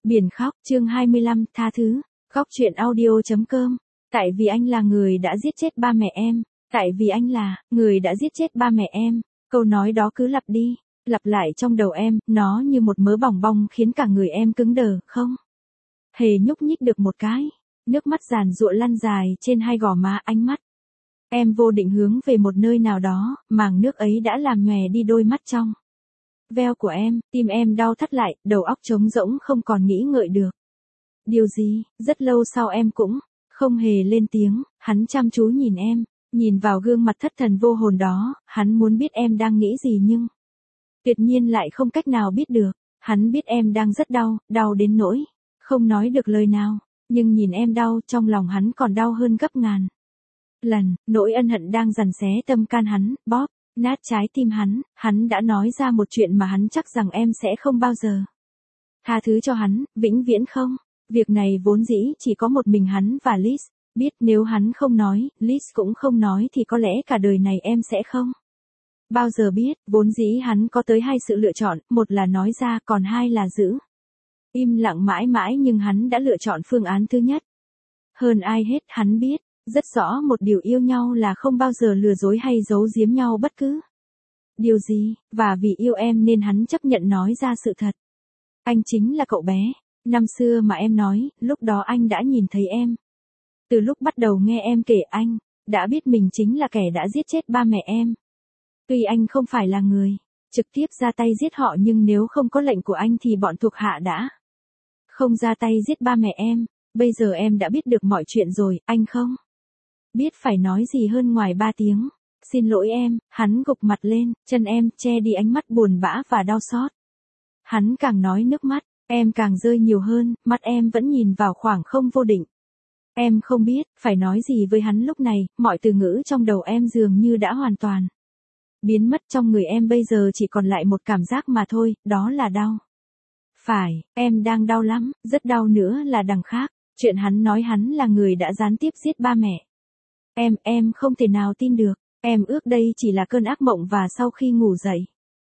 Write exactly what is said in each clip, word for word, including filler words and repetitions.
Biển khóc, chương hai mươi lăm, tha thứ. Khóc chuyện audio.com. Tại vì anh là người đã giết chết ba mẹ em. Tại vì anh là người đã giết chết ba mẹ em. Câu nói đó cứ lặp đi, lặp lại trong đầu em, nó như một mớ bòng bong khiến cả người em cứng đờ, không hề nhúc nhích được một cái. Nước mắt giàn giụa lăn dài trên hai gò má, ánh mắt em vô định hướng về một nơi nào đó, màng nước ấy đã làm nhòe đi đôi mắt trong veo của em, tim em đau thắt lại, đầu óc trống rỗng không còn nghĩ ngợi được điều gì. Rất lâu sau em cũng không hề lên tiếng, hắn chăm chú nhìn em, nhìn vào gương mặt thất thần vô hồn đó, hắn muốn biết em đang nghĩ gì nhưng tuyệt nhiên lại không cách nào biết được. Hắn biết em đang rất đau, đau đến nỗi không nói được lời nào, nhưng nhìn em đau, trong lòng hắn còn đau hơn gấp ngàn lần. Nỗi ân hận đang dằn xé tâm can hắn, bóp nát trái tim hắn. Hắn đã nói ra một chuyện mà hắn chắc rằng em sẽ không bao giờ tha thứ cho hắn, vĩnh viễn không. Việc này vốn dĩ chỉ có một mình hắn và Liz biết, nếu hắn không nói, Liz cũng không nói thì có lẽ cả đời này em sẽ không bao giờ biết. Vốn dĩ hắn có tới hai sự lựa chọn, một là nói ra, còn hai là giữ im lặng mãi mãi, nhưng hắn đã lựa chọn phương án thứ nhất. Hơn ai hết, hắn biết rất rõ một điều, yêu nhau là không bao giờ lừa dối hay giấu giếm nhau bất cứ điều gì, và vì yêu em nên hắn chấp nhận nói ra sự thật. Anh chính là cậu bé năm xưa mà em nói, lúc đó anh đã nhìn thấy em. Từ lúc bắt đầu nghe em kể, anh đã biết mình chính là kẻ đã giết chết ba mẹ em. Tuy anh không phải là người trực tiếp ra tay giết họ, nhưng nếu không có lệnh của anh thì bọn thuộc hạ đã không ra tay giết ba mẹ em. Bây giờ em đã biết được mọi chuyện rồi, anh không biết phải nói gì hơn ngoài ba tiếng xin lỗi em. Hắn gục mặt lên, chân em che đi ánh mắt buồn bã và đau xót. Hắn càng nói, nước mắt em càng rơi nhiều hơn, mắt em vẫn nhìn vào khoảng không vô định. Em không biết phải nói gì với hắn lúc này, mọi từ ngữ trong đầu em dường như đã hoàn toàn biến mất. Trong người em bây giờ chỉ còn lại một cảm giác mà thôi, đó là đau. Phải, em đang đau lắm, rất đau nữa là đằng khác. Chuyện hắn nói hắn là người đã gián tiếp giết ba mẹ em, em không thể nào tin được. Em ước đây chỉ là cơn ác mộng và sau khi ngủ dậy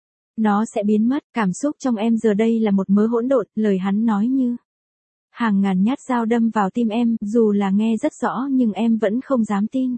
nó sẽ biến mất. Cảm xúc trong em giờ đây là một mớ hỗn độn, lời hắn nói như hàng ngàn nhát dao đâm vào tim em, dù là nghe rất rõ nhưng em vẫn không dám tin.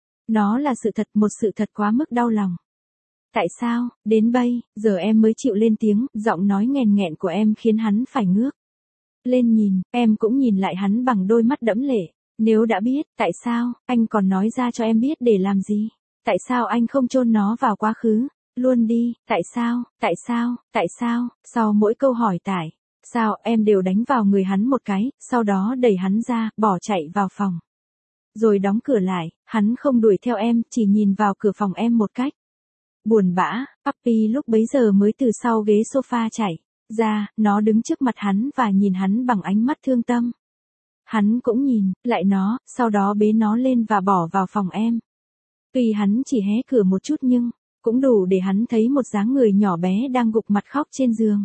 Nó là sự thật, một sự thật quá mức đau lòng. Tại sao, đến bây giờ em mới chịu lên tiếng, giọng nói nghèn nghẹn của em khiến hắn phải ngước lên nhìn. Em cũng nhìn lại hắn bằng đôi mắt đẫm lệ. Nếu đã biết, tại sao anh còn nói ra cho em biết để làm gì? Tại sao anh không chôn nó vào quá khứ luôn đi? Tại sao, tại sao, tại sao? Sau mỗi câu hỏi tại sao, em đều đánh vào người hắn một cái, sau đó đẩy hắn ra, bỏ chạy vào phòng rồi đóng cửa lại. Hắn không đuổi theo em, chỉ nhìn vào cửa phòng em một cách buồn bã. Puppy lúc bấy giờ mới từ sau ghế sofa chạy ra, nó đứng trước mặt hắn và nhìn hắn bằng ánh mắt thương tâm. Hắn cũng nhìn lại nó, sau đó bế nó lên và bỏ vào phòng em. Tuy hắn chỉ hé cửa một chút nhưng cũng đủ để hắn thấy một dáng người nhỏ bé đang gục mặt khóc trên giường.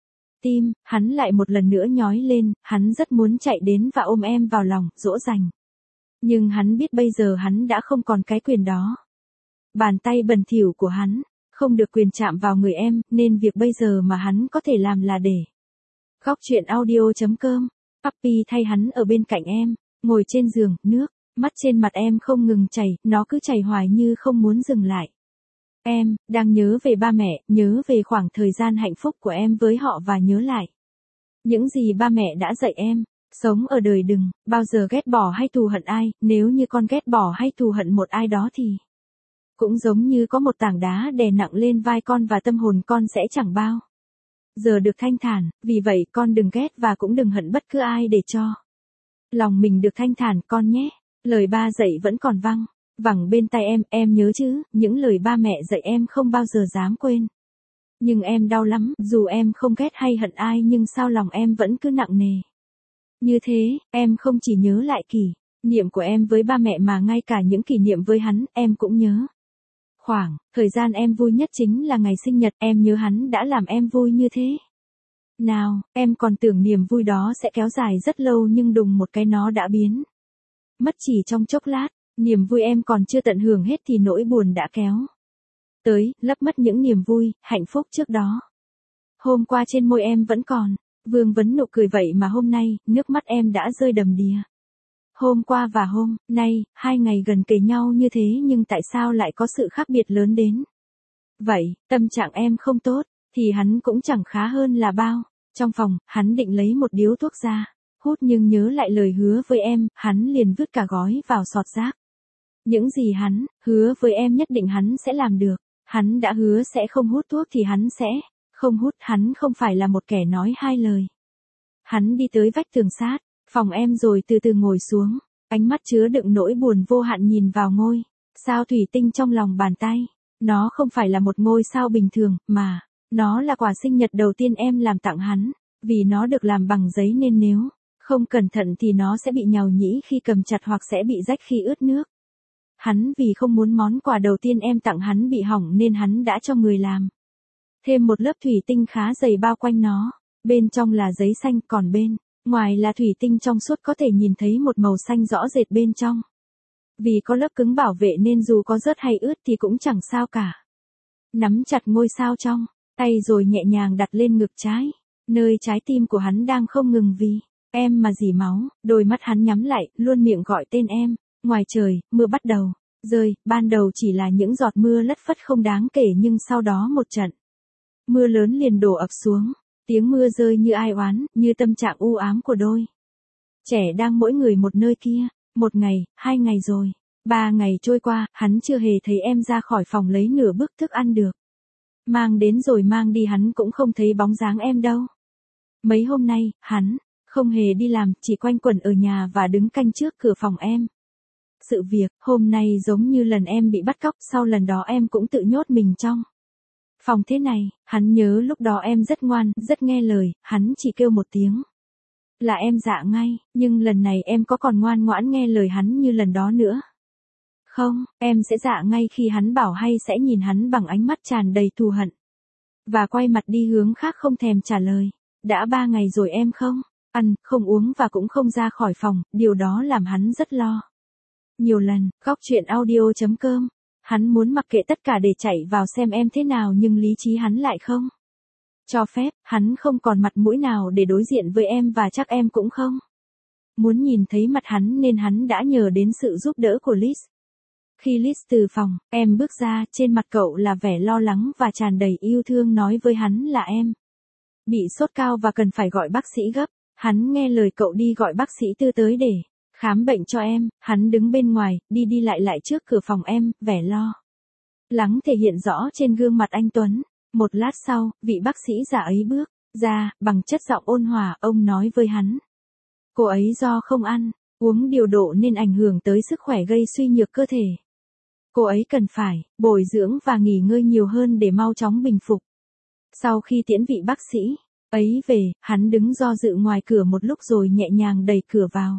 Tim hắn lại một lần nữa nhói lên, hắn rất muốn chạy đến và ôm em vào lòng, dỗ dành. Nhưng hắn biết bây giờ hắn đã không còn cái quyền đó. Bàn tay bẩn thỉu của hắn không được quyền chạm vào người em, nên việc bây giờ mà hắn có thể làm là để khóc chuyện audio.com. Puppy thay hắn ở bên cạnh em, ngồi trên giường, nước mắt trên mặt em không ngừng chảy, nó cứ chảy hoài như không muốn dừng lại. Em đang nhớ về ba mẹ, nhớ về khoảng thời gian hạnh phúc của em với họ và nhớ lại những gì ba mẹ đã dạy em. Sống ở đời đừng bao giờ ghét bỏ hay thù hận ai, nếu như con ghét bỏ hay thù hận một ai đó thì cũng giống như có một tảng đá đè nặng lên vai con và tâm hồn con sẽ chẳng bao giờ được thanh thản. Vì vậy con đừng ghét và cũng đừng hận bất cứ ai để cho lòng mình được thanh thản con nhé. Lời ba dạy vẫn còn vang vẳng bên tai em, em nhớ chứ, những lời ba mẹ dạy em không bao giờ dám quên. Nhưng em đau lắm, dù em không ghét hay hận ai nhưng sao lòng em vẫn cứ nặng nề như thế. Em không chỉ nhớ lại kỷ niệm của em với ba mẹ mà ngay cả những kỷ niệm với hắn, em cũng nhớ. Khoảng thời gian em vui nhất chính là ngày sinh nhật, em nhớ hắn đã làm em vui như thế nào. Em còn tưởng niềm vui đó sẽ kéo dài rất lâu nhưng đùng một cái nó đã biến mất chỉ trong chốc lát. Niềm vui em còn chưa tận hưởng hết thì nỗi buồn đã kéo tới, lấp mất những niềm vui, hạnh phúc trước đó. Hôm qua trên môi em vẫn còn Vương Vấn Nụ cười vậy mà hôm nay, nước mắt em đã rơi đầm đìa. Hôm qua và hôm nay, hai ngày gần kề nhau như thế nhưng tại sao lại có sự khác biệt lớn đến vậy? Tâm trạng em không tốt, thì hắn cũng chẳng khá hơn là bao. Trong phòng, hắn định lấy một điếu thuốc ra, hút nhưng nhớ lại lời hứa với em, hắn liền vứt cả gói vào sọt rác. Những gì hắn hứa với em nhất định hắn sẽ làm được. Hắn đã hứa sẽ không hút thuốc thì hắn sẽ không hút, hắn không phải là một kẻ nói hai lời. Hắn đi tới vách tường sát phòng em rồi từ từ ngồi xuống, ánh mắt chứa đựng nỗi buồn vô hạn nhìn vào ngôi sao thủy tinh trong lòng bàn tay. Nó không phải là một ngôi sao bình thường, mà nó là quà sinh nhật đầu tiên em làm tặng hắn, vì nó được làm bằng giấy nên nếu không cẩn thận thì nó sẽ bị nhàu nhĩ khi cầm chặt hoặc sẽ bị rách khi ướt nước. Hắn vì không muốn món quà đầu tiên em tặng hắn bị hỏng nên hắn đã cho người làm thêm một lớp thủy tinh khá dày bao quanh nó. Bên trong là giấy xanh, còn bên ngoài là thủy tinh trong suốt, có thể nhìn thấy một màu xanh rõ rệt bên trong. Vì có lớp cứng bảo vệ nên dù có rớt hay ướt thì cũng chẳng sao cả. Nắm chặt ngôi sao trong tay rồi nhẹ nhàng đặt lên ngực trái, nơi trái tim của hắn đang không ngừng vì em mà rỉ máu. Đôi mắt hắn nhắm lại, luôn miệng gọi tên em. Ngoài trời, mưa bắt đầu rơi, ban đầu chỉ là những giọt mưa lất phất không đáng kể nhưng sau đó một trận mưa lớn liền đổ ập xuống. Tiếng mưa rơi như ai oán, như tâm trạng u ám của đôi trẻ đang mỗi người một nơi kia. Một ngày, hai ngày rồi, ba ngày trôi qua, hắn chưa hề thấy em ra khỏi phòng lấy nửa bức thức ăn được. Mang đến rồi mang đi hắn cũng không thấy bóng dáng em đâu. Mấy hôm nay, hắn không hề đi làm, chỉ quanh quẩn ở nhà và đứng canh trước cửa phòng em. Sự việc hôm nay giống như lần em bị bắt cóc, sau lần đó em cũng tự nhốt mình trong phòng thế này. Hắn nhớ lúc đó em rất ngoan, rất nghe lời, hắn chỉ kêu một tiếng là em dạ ngay, nhưng lần này em có còn ngoan ngoãn nghe lời hắn như lần đó nữa không? Em sẽ dạ ngay khi hắn bảo, hay sẽ nhìn hắn bằng ánh mắt tràn đầy thù hận và quay mặt đi hướng khác không thèm trả lời? Đã ba ngày rồi em không ăn, không uống và cũng không ra khỏi phòng, điều đó làm hắn rất lo. Nhiều lần, Góc Chuyện Audio chấm com, hắn muốn mặc kệ tất cả để chạy vào xem em thế nào nhưng lý trí hắn lại không cho phép. Hắn không còn mặt mũi nào để đối diện với em và chắc em cũng không muốn nhìn thấy mặt hắn nên hắn đã nhờ đến sự giúp đỡ của Liz. Khi Liz từ phòng em bước ra, trên mặt cậu là vẻ lo lắng và tràn đầy yêu thương, nói với hắn là em bị sốt cao và cần phải gọi bác sĩ gấp. Hắn nghe lời cậu đi gọi bác sĩ Tư tới để khám bệnh cho em. Hắn đứng bên ngoài, đi đi lại lại trước cửa phòng em, vẻ lo lắng thể hiện rõ trên gương mặt anh tuấn. Một lát sau, vị bác sĩ già ấy bước ra, bằng chất giọng ôn hòa, ông nói với hắn. Cô ấy do không ăn uống điều độ nên ảnh hưởng tới sức khỏe, gây suy nhược cơ thể. Cô ấy cần phải bồi dưỡng và nghỉ ngơi nhiều hơn để mau chóng bình phục. Sau khi tiễn vị bác sĩ ấy về, hắn đứng do dự ngoài cửa một lúc rồi nhẹ nhàng đẩy cửa vào.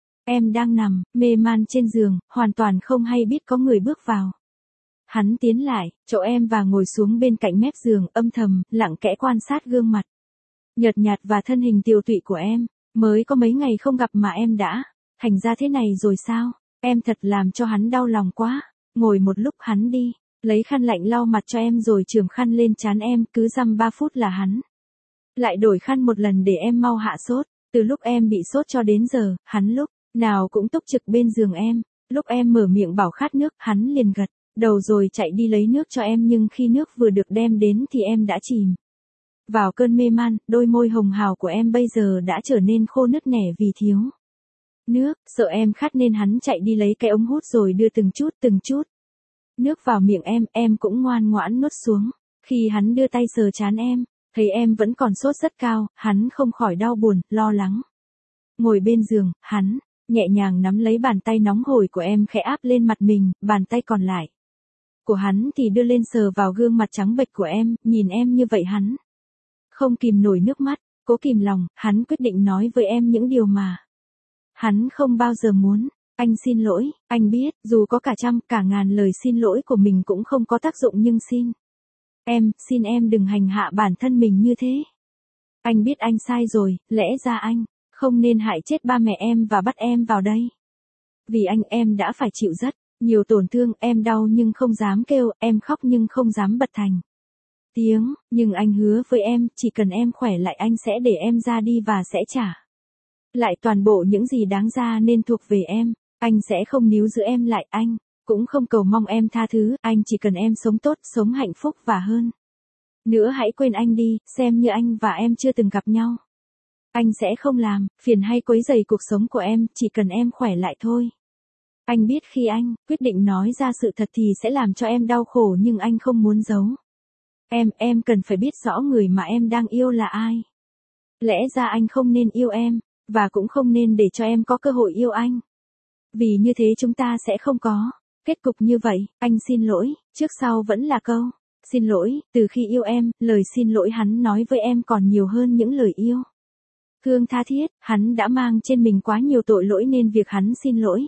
Em đang nằm mê man trên giường, hoàn toàn không hay biết có người bước vào. Hắn tiến lại chỗ em và ngồi xuống bên cạnh mép giường, âm thầm lặng kẽ quan sát gương mặt nhợt nhạt và thân hình tiều tụy của em. Mới có mấy ngày không gặp mà em đã thành ra thế này rồi sao? Em thật làm cho hắn đau lòng quá. Ngồi một lúc hắn đi lấy khăn lạnh lau mặt cho em rồi chườm khăn lên trán em. Cứ dăm ba phút là hắn lại đổi khăn một lần để em mau hạ sốt. Từ lúc em bị sốt cho đến giờ, hắn lúc nào cũng túc trực bên giường em. Lúc em mở miệng bảo khát nước, hắn liền gật đầu rồi chạy đi lấy nước cho em, nhưng khi nước vừa được đem đến thì em đã chìm vào cơn mê man. Đôi môi hồng hào của em bây giờ đã trở nên khô nứt nẻ vì thiếu nước. Sợ em khát nên hắn chạy đi lấy cái ống hút rồi đưa từng chút từng chút nước vào miệng em. Em cũng ngoan ngoãn nuốt xuống. Khi hắn đưa tay sờ trán em, thấy em vẫn còn sốt rất cao, hắn không khỏi đau buồn, lo lắng. Ngồi bên giường, hắn nhẹ nhàng nắm lấy bàn tay nóng hổi của em, khẽ áp lên mặt mình. Bàn tay còn lại của hắn thì đưa lên sờ vào gương mặt trắng bệch của em. Nhìn em như vậy hắn không kìm nổi nước mắt. Cố kìm lòng, hắn quyết định nói với em những điều mà hắn không bao giờ muốn. Anh xin lỗi, anh biết, dù có cả trăm, cả ngàn lời xin lỗi của mình cũng không có tác dụng, nhưng xin em, xin em đừng hành hạ bản thân mình như thế. Anh biết anh sai rồi, lẽ ra anh không nên hại chết ba mẹ em và bắt em vào đây. Vì anh, em đã phải chịu rất nhiều tổn thương. Em đau nhưng không dám kêu, em khóc nhưng không dám bật thành tiếng, nhưng anh hứa với em, chỉ cần em khỏe lại anh sẽ để em ra đi và sẽ trả lại toàn bộ những gì đáng ra nên thuộc về em. Anh sẽ không níu giữ em lại, anh cũng không cầu mong em tha thứ, anh chỉ cần em sống tốt, sống hạnh phúc và hơn nữa hãy quên anh đi, xem như anh và em chưa từng gặp nhau. Anh sẽ không làm phiền hay quấy rầy cuộc sống của em, chỉ cần em khỏe lại thôi. Anh biết khi anh quyết định nói ra sự thật thì sẽ làm cho em đau khổ, nhưng anh không muốn giấu. Em, em cần phải biết rõ người mà em đang yêu là ai. Lẽ ra anh không nên yêu em, và cũng không nên để cho em có cơ hội yêu anh. Vì như thế chúng ta sẽ không có kết cục như vậy. Anh xin lỗi, trước sau vẫn là câu xin lỗi. Từ khi yêu em, lời xin lỗi hắn nói với em còn nhiều hơn những lời yêu thương tha thiết. Hắn đã mang trên mình quá nhiều tội lỗi nên việc hắn xin lỗi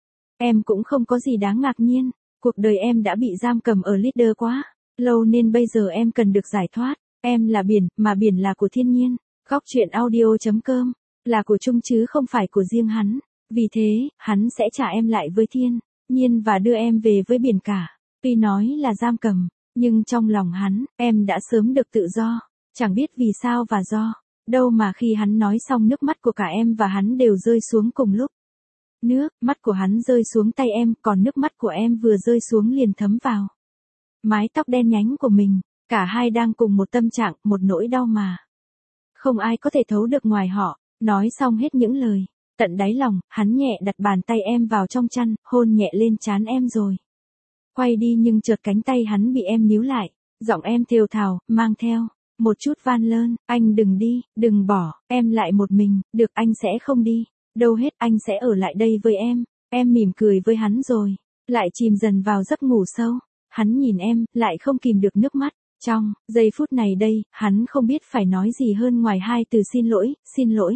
em cũng không có gì đáng ngạc nhiên. Cuộc đời em đã bị giam cầm ở leader quá lâu nên bây giờ em cần được giải thoát. Em là biển, mà biển là của thiên nhiên. Góc truyện audio chấm com là của chung chứ không phải của riêng hắn. Vì thế, hắn sẽ trả em lại với thiên nhiên và đưa em về với biển cả. Tuy nói là giam cầm, nhưng trong lòng hắn, em đã sớm được tự do. Chẳng biết vì sao và do đâu mà khi hắn nói xong, nước mắt của cả em và hắn đều rơi xuống cùng lúc. Nước mắt của hắn rơi xuống tay em, còn nước mắt của em vừa rơi xuống liền thấm vào mái tóc đen nhánh của mình. Cả hai đang cùng một tâm trạng, một nỗi đau mà không ai có thể thấu được ngoài họ. Nói xong hết những lời tận đáy lòng, hắn nhẹ đặt bàn tay em vào trong chăn, hôn nhẹ lên trán em rồi quay đi, nhưng chợt cánh tay hắn bị em níu lại. Giọng em thều thào, mang theo một chút van lơn. Anh đừng đi, đừng bỏ em lại một mình. Được, anh sẽ không đi đâu hết, anh sẽ ở lại đây với em. Em mỉm cười với hắn rồi lại chìm dần vào giấc ngủ sâu. Hắn nhìn em, lại không kìm được nước mắt. Trong giây phút này đây, hắn không biết phải nói gì hơn ngoài hai từ xin lỗi, xin lỗi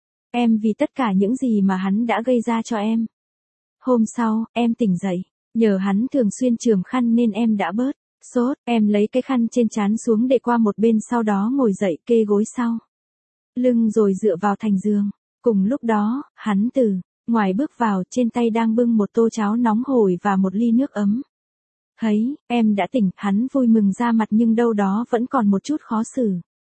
em vì tất cả những gì mà hắn đã gây ra cho em. Hôm sau, em tỉnh dậy, nhờ hắn thường xuyên chườm khăn nên em đã bớt sốt. Em lấy cái khăn trên trán xuống để qua một bên, sau đó ngồi dậy kê gối sau lưng rồi dựa vào thành giường. Cùng lúc đó, hắn từ ngoài bước vào, trên tay đang bưng một tô cháo nóng hổi và một ly nước ấm. Thấy em đã tỉnh, hắn vui mừng ra mặt nhưng đâu đó vẫn còn một chút khó xử.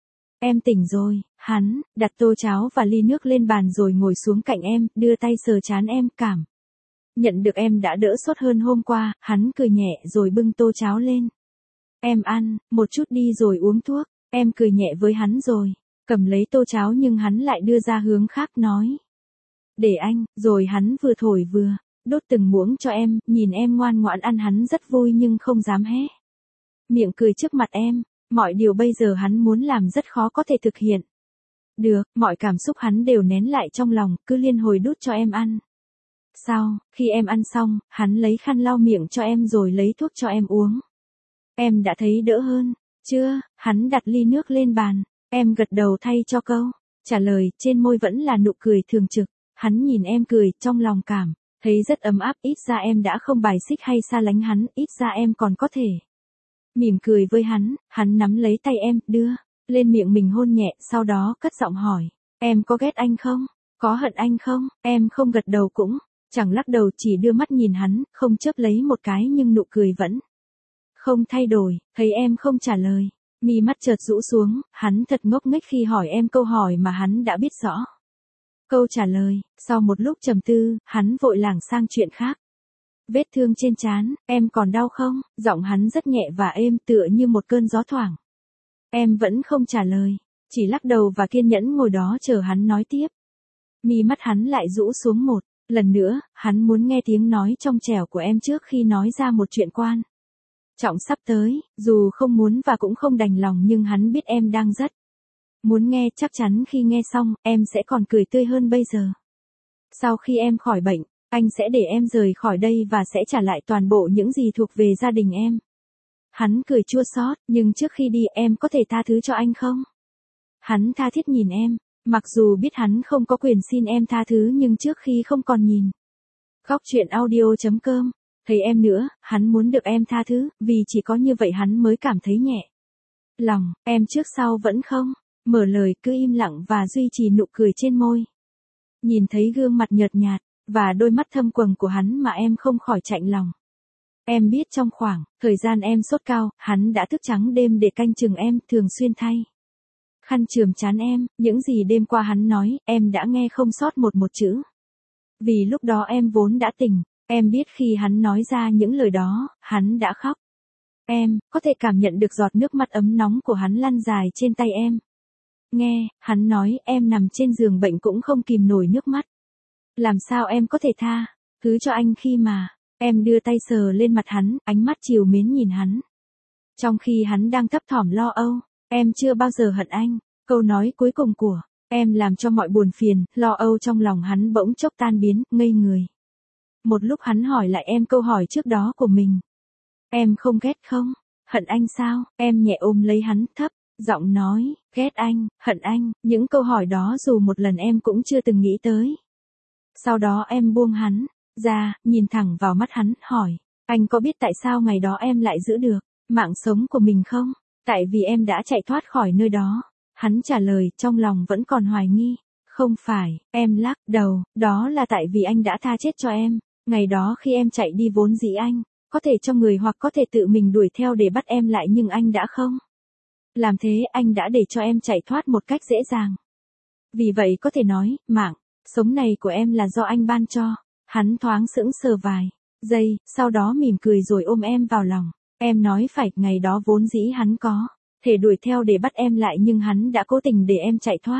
Em tỉnh rồi. Hắn đặt tô cháo và ly nước lên bàn rồi ngồi xuống cạnh em, đưa tay sờ trán em. Cảm nhận được em đã đỡ sốt hơn hôm qua, hắn cười nhẹ rồi bưng tô cháo lên. Em ăn một chút đi rồi uống thuốc. Em cười nhẹ với hắn rồi cầm lấy tô cháo, nhưng hắn lại đưa ra hướng khác, nói để anh. Rồi hắn vừa thổi vừa đốt từng muỗng cho em. Nhìn em ngoan ngoãn ăn, hắn rất vui nhưng không dám hé miệng cười trước mặt em. Mọi điều bây giờ hắn muốn làm rất khó có thể thực hiện được. Mọi cảm xúc hắn đều nén lại trong lòng, cứ liên hồi đút cho em ăn. Sau khi em ăn xong, hắn lấy khăn lau miệng cho em rồi lấy thuốc cho em uống. Em đã thấy đỡ hơn chưa? Hắn đặt ly nước lên bàn. Em gật đầu thay cho câu trả lời, trên môi vẫn là nụ cười thường trực. Hắn nhìn em cười, trong lòng cảm thấy rất ấm áp. Ít ra em đã không bài xích hay xa lánh hắn, ít ra em còn có thể mỉm cười với hắn. Hắn nắm lấy tay em, đưa lên miệng mình hôn nhẹ, sau đó cất giọng hỏi, em có ghét anh không? Có hận anh không? Em không gật đầu cũng chẳng lắc đầu, chỉ đưa mắt nhìn hắn, không chớp lấy một cái, nhưng nụ cười vẫn không thay đổi. Thấy em không trả lời, mi mắt chợt rũ xuống. Hắn thật ngốc nghếch khi hỏi em câu hỏi mà hắn đã biết rõ câu trả lời. Sau một lúc trầm tư, hắn vội lảng sang chuyện khác. Vết thương trên trán, em còn đau không? Giọng hắn rất nhẹ và êm, tựa như một cơn gió thoảng. Em vẫn không trả lời, chỉ lắc đầu và kiên nhẫn ngồi đó chờ hắn nói tiếp. Mi mắt hắn lại rũ xuống một lần nữa. Hắn muốn nghe tiếng nói trong trẻo của em trước khi nói ra một chuyện quan trọng sắp tới. Dù không muốn và cũng không đành lòng, nhưng hắn biết em đang rất muốn nghe. Chắc chắn khi nghe xong, em sẽ còn cười tươi hơn bây giờ. Sau khi em khỏi bệnh, anh sẽ để em rời khỏi đây và sẽ trả lại toàn bộ những gì thuộc về gia đình em. Hắn cười chua xót, nhưng trước khi đi em có thể tha thứ cho anh không? Hắn tha thiết nhìn em, mặc dù biết hắn không có quyền xin em tha thứ, nhưng trước khi không còn nhìn. Góc truyện audio chấm com, thấy em nữa, hắn muốn được em tha thứ, vì chỉ có như vậy hắn mới cảm thấy nhẹ lòng. Em trước sau vẫn không mở lời, cứ im lặng và duy trì nụ cười trên môi. Nhìn thấy gương mặt nhợt nhạt và đôi mắt thâm quầng của hắn mà em không khỏi chạnh lòng. Em biết trong khoảng thời gian em sốt cao, hắn đã thức trắng đêm để canh chừng em, thường xuyên thay khăn chườm trán em, những gì đêm qua hắn nói, em đã nghe không sót một một chữ. Vì lúc đó em vốn đã tỉnh, em biết khi hắn nói ra những lời đó, hắn đã khóc. Em có thể cảm nhận được giọt nước mắt ấm nóng của hắn lăn dài trên tay em. Nghe, hắn nói em nằm trên giường bệnh cũng không kìm nổi nước mắt. Làm sao em có thể tha thứ cho anh khi mà em đưa tay sờ lên mặt hắn, ánh mắt trìu mến nhìn hắn. Trong khi hắn đang thấp thỏm lo âu, em chưa bao giờ hận anh. Câu nói cuối cùng của em làm cho mọi buồn phiền, lo âu trong lòng hắn bỗng chốc tan biến, ngây người. Một lúc hắn hỏi lại em câu hỏi trước đó của mình. Em không ghét không? Hận anh sao? Em nhẹ ôm lấy hắn, thấp giọng nói, ghét anh, hận anh, những câu hỏi đó dù một lần em cũng chưa từng nghĩ tới. Sau đó em buông hắn ra, nhìn thẳng vào mắt hắn, hỏi, anh có biết tại sao ngày đó em lại giữ được mạng sống của mình không? Tại vì em đã chạy thoát khỏi nơi đó. Hắn trả lời, trong lòng vẫn còn hoài nghi. Không phải, em lắc đầu, đó là tại vì anh đã tha chết cho em. Ngày đó khi em chạy đi vốn dĩ anh có thể cho người hoặc có thể tự mình đuổi theo để bắt em lại, nhưng anh đã không làm thế, anh đã để cho em chạy thoát một cách dễ dàng. Vì vậy có thể nói, mạng sống này của em là do anh ban cho. Hắn thoáng sững sờ vài giây, sau đó mỉm cười rồi ôm em vào lòng. Em nói phải, ngày đó vốn dĩ hắn có thể đuổi theo để bắt em lại, nhưng hắn đã cố tình để em chạy thoát.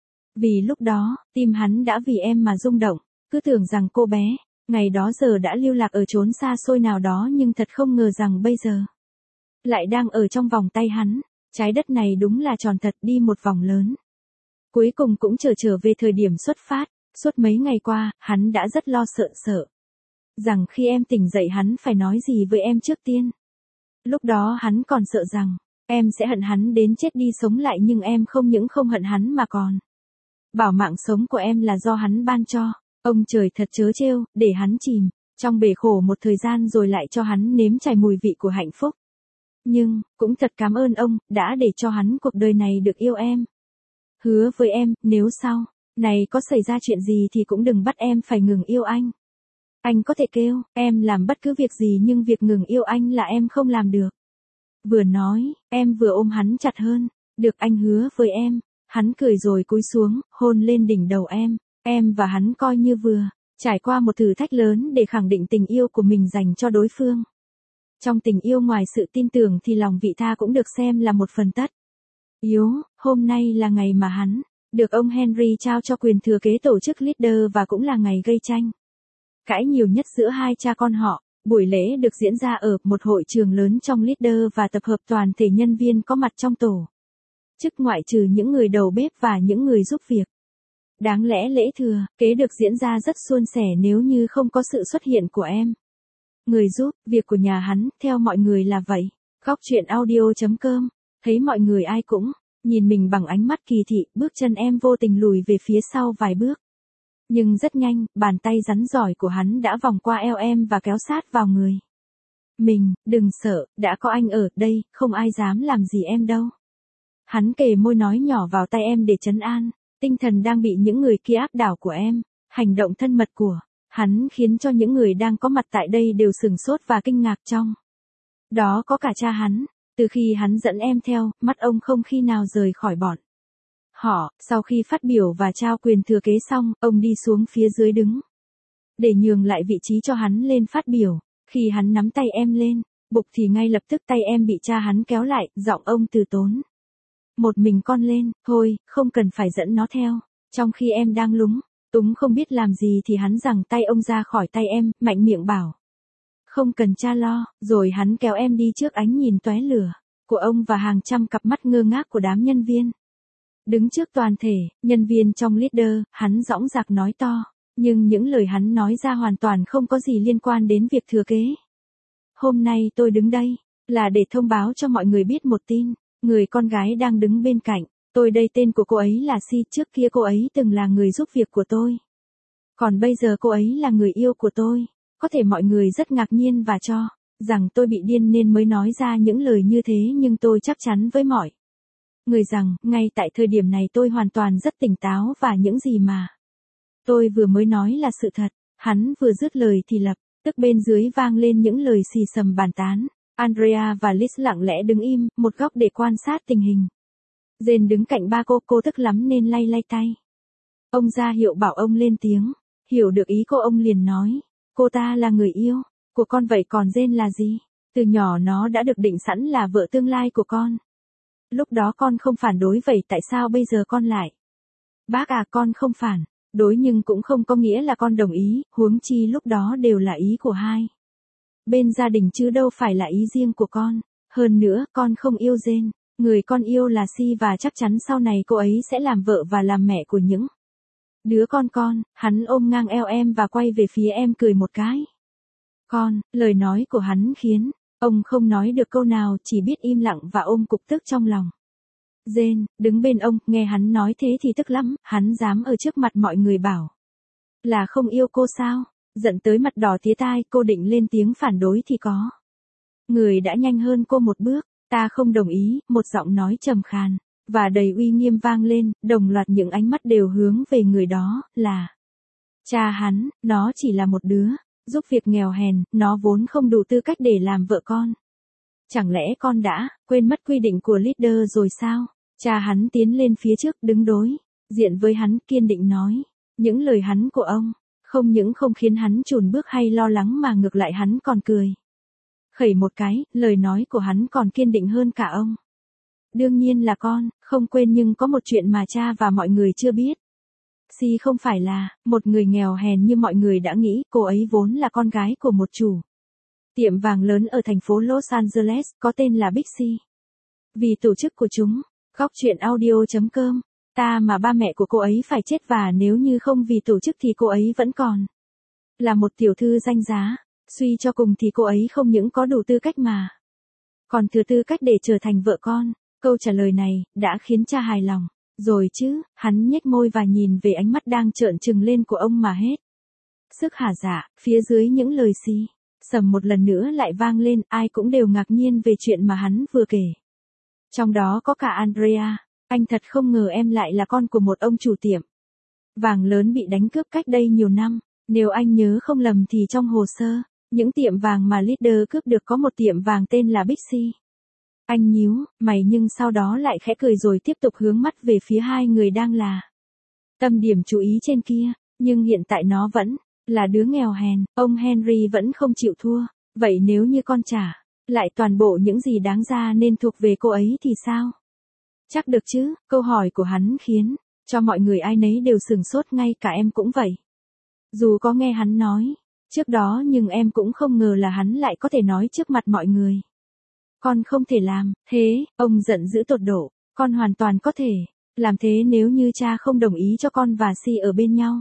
Vì lúc đó, tim hắn đã vì em mà rung động, cứ tưởng rằng cô bé ngày đó giờ đã lưu lạc ở chốn xa xôi nào đó, nhưng thật không ngờ rằng bây giờ lại đang ở trong vòng tay hắn. Trái đất này đúng là tròn thật, đi một vòng lớn. Cuối cùng cũng trở trở về thời điểm xuất phát. Suốt mấy ngày qua, hắn đã rất lo sợ sợ rằng khi em tỉnh dậy hắn phải nói gì với em trước tiên. Lúc đó hắn còn sợ rằng em sẽ hận hắn đến chết đi sống lại, nhưng em không những không hận hắn mà còn bảo mạng sống của em là do hắn ban cho. Ông trời thật trớ trêu, để hắn chìm trong bể khổ một thời gian rồi lại cho hắn nếm trải mùi vị của hạnh phúc. Nhưng, cũng thật cảm ơn ông, đã để cho hắn cuộc đời này được yêu em. Hứa với em, nếu sau này có xảy ra chuyện gì thì cũng đừng bắt em phải ngừng yêu anh. Anh có thể kêu em làm bất cứ việc gì, nhưng việc ngừng yêu anh là em không làm được. Vừa nói, em vừa ôm hắn chặt hơn. Được, anh hứa với em. Hắn cười rồi cúi xuống, hôn lên đỉnh đầu em. Em và hắn coi như vừa trải qua một thử thách lớn để khẳng định tình yêu của mình dành cho đối phương. Trong tình yêu ngoài sự tin tưởng thì lòng vị tha cũng được xem là một phần tất yếu. Hôm nay là ngày mà hắn được ông Henry trao cho quyền thừa kế tổ chức Leader, và cũng là ngày gây tranh cãi nhiều nhất giữa hai cha con họ. Buổi lễ được diễn ra ở một hội trường lớn trong Leader và tập hợp toàn thể nhân viên có mặt trong tổ chức, ngoại trừ những người đầu bếp và những người giúp việc. Đáng lẽ lễ thừa kế được diễn ra rất suôn sẻ nếu như không có sự xuất hiện của em. Người giúp việc của nhà hắn, theo mọi người là vậy. Góc truyện audio chấm com. Thấy mọi người ai cũng nhìn mình bằng ánh mắt kỳ thị, bước chân em vô tình lùi về phía sau vài bước. Nhưng rất nhanh, bàn tay rắn giỏi của hắn đã vòng qua eo em và kéo sát vào người mình. Đừng sợ, đã có anh ở đây, không ai dám làm gì em đâu. Hắn kề môi nói nhỏ vào tay em để trấn an tinh thần đang bị những người kia áp đảo của em. Hành động thân mật của hắn khiến cho những người đang có mặt tại đây đều sửng sốt và kinh ngạc, trong đó có cả cha hắn. Từ khi hắn dẫn em theo, mắt ông không khi nào rời khỏi bọn họ. Sau khi phát biểu và trao quyền thừa kế xong, ông đi xuống phía dưới đứng để nhường lại vị trí cho hắn lên phát biểu. Khi hắn nắm tay em lên bục thì ngay lập tức tay em bị cha hắn kéo lại, giọng ông từ tốn. Một mình con lên, thôi, không cần phải dẫn nó theo. Trong khi em đang lúng túng không biết làm gì thì hắn giằng tay ông ra khỏi tay em, mạnh miệng bảo. Không cần cha lo, rồi hắn kéo em đi trước ánh nhìn tóe lửa của ông và hàng trăm cặp mắt ngơ ngác của đám nhân viên. Đứng trước toàn thể nhân viên trong Leader, hắn dõng dạc nói to, nhưng những lời hắn nói ra hoàn toàn không có gì liên quan đến việc thừa kế. Hôm nay tôi đứng đây là để thông báo cho mọi người biết một tin. Người con gái đang đứng bên cạnh tôi đây, tên của cô ấy là Si. Trước kia cô ấy từng là người giúp việc của tôi, còn bây giờ cô ấy là người yêu của tôi. Có thể mọi người rất ngạc nhiên và cho rằng tôi bị điên nên mới nói ra những lời như thế, nhưng tôi chắc chắn với mọi người rằng, ngay tại thời điểm này tôi hoàn toàn rất tỉnh táo và những gì mà tôi vừa mới nói là sự thật. Hắn vừa dứt lời thì lập Tức bên dưới vang lên những lời xì xầm bàn tán. Andrea và Liz lặng lẽ đứng im, một góc để quan sát tình hình. Jane đứng cạnh ba cô, cô tức lắm nên lay lay tay. Ông ra hiệu bảo ông lên tiếng. Hiểu được ý cô, ông liền nói. Cô ta là người yêu của con, vậy còn Jane là gì? Từ nhỏ nó đã được định sẵn là vợ tương lai của con. Lúc đó con không phản đối, vậy tại sao bây giờ con lại? Bác à, con không phản đối nhưng cũng không có nghĩa là con đồng ý, huống chi lúc đó đều là ý của hai bên gia đình chứ đâu phải là ý riêng của con. Hơn nữa, con không yêu Jane. Người con yêu là Si và chắc chắn sau này cô ấy sẽ làm vợ và làm mẹ của những đứa con con. Hắn ôm ngang eo em và quay về phía em cười một cái. Con, lời nói của hắn khiến ông không nói được câu nào, chỉ biết im lặng và ôm cục tức trong lòng. Jane, đứng bên ông, nghe hắn nói thế thì tức lắm, hắn dám ở trước mặt mọi người bảo là không yêu cô sao? Giận tới mặt đỏ tía tai, cô định lên tiếng phản đối thì có người đã nhanh hơn cô một bước. Ta không đồng ý, một giọng nói trầm khàn và đầy uy nghiêm vang lên, đồng loạt những ánh mắt đều hướng về người đó, là cha hắn. Nó chỉ là một đứa giúp việc nghèo hèn, nó vốn không đủ tư cách để làm vợ con. Chẳng lẽ con đã quên mất quy định của leader rồi sao? Cha hắn tiến lên phía trước, đứng đối diện với hắn, kiên định nói. Những lời hắn của ông không những không khiến hắn chùn bước hay lo lắng mà ngược lại hắn còn cười khẩy một cái, lời nói của hắn còn kiên định hơn cả ông. Đương nhiên là con không quên, nhưng có một chuyện mà cha và mọi người chưa biết. Si không phải là một người nghèo hèn như mọi người đã nghĩ, cô ấy vốn là con gái của một chủ tiệm vàng lớn ở thành phố Los Angeles, có tên là Bixi. Vì tổ chức của chúng, góc chuyện audio chấm com, ta mà ba mẹ của cô ấy phải chết, và nếu như không vì tổ chức thì cô ấy vẫn còn là một tiểu thư danh giá. Suy cho cùng thì cô ấy không những có đủ tư cách mà còn thừa tư cách để trở thành vợ con. Câu trả lời này đã khiến cha hài lòng rồi chứ. Hắn nhếch môi và nhìn về ánh mắt đang trợn trừng lên của ông mà hết sức hả dạ. Phía dưới những lời xì xầm một lần nữa lại vang lên, ai cũng đều ngạc nhiên về chuyện mà hắn vừa kể. Trong đó có cả Andrea. Anh thật không ngờ em lại là con của một ông chủ tiệm vàng lớn bị đánh cướp cách đây nhiều năm. Nếu anh nhớ không lầm thì trong hồ sơ những tiệm vàng mà leader cướp được có một tiệm vàng tên là Bixi. Anh nhíu mày nhưng sau đó lại khẽ cười rồi tiếp tục hướng mắt về phía hai người đang là tâm điểm chú ý trên kia. Nhưng hiện tại nó vẫn là đứa nghèo hèn. Ông Henry vẫn không chịu thua. Vậy nếu như con trả lại toàn bộ những gì đáng ra nên thuộc về cô ấy thì sao? Chắc được chứ? Câu hỏi của hắn khiến cho mọi người ai nấy đều sửng sốt, ngay cả em cũng vậy. Dù có nghe hắn nói trước đó nhưng em cũng không ngờ là hắn lại có thể nói trước mặt mọi người. Con không thể làm thế. Ông giận dữ tột độ. Con hoàn toàn có thể làm thế nếu như cha không đồng ý cho con và Si ở bên nhau.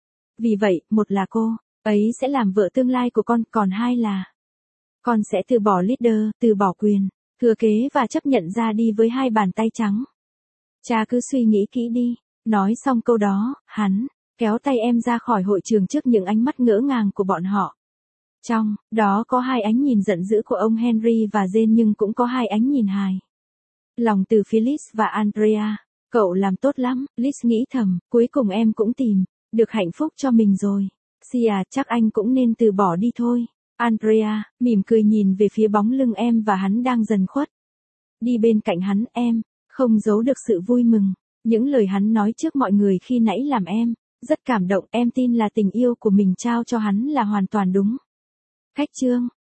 Vì vậy, một là cô ấy sẽ làm vợ tương lai của con, còn hai là con sẽ từ bỏ leader, từ bỏ quyền thừa kế và chấp nhận ra đi với hai bàn tay trắng. Cha cứ suy nghĩ kỹ đi. Nói xong câu đó, hắn kéo tay em ra khỏi hội trường trước những ánh mắt ngỡ ngàng của bọn họ. Trong đó có hai ánh nhìn giận dữ của ông Henry và Jane, nhưng cũng có hai ánh nhìn hài lòng từ phía Liz và Andrea. Cậu làm tốt lắm, Liz nghĩ thầm, cuối cùng em cũng tìm được hạnh phúc cho mình rồi. Si à, chắc anh cũng nên từ bỏ đi thôi. Andrea mỉm cười nhìn về phía bóng lưng em và hắn đang dần khuất đi bên cạnh hắn. Em không giấu được sự vui mừng. Những lời hắn nói trước mọi người khi nãy làm em rất cảm động. Em tin là tình yêu của mình trao cho hắn là hoàn toàn đúng cách. Chương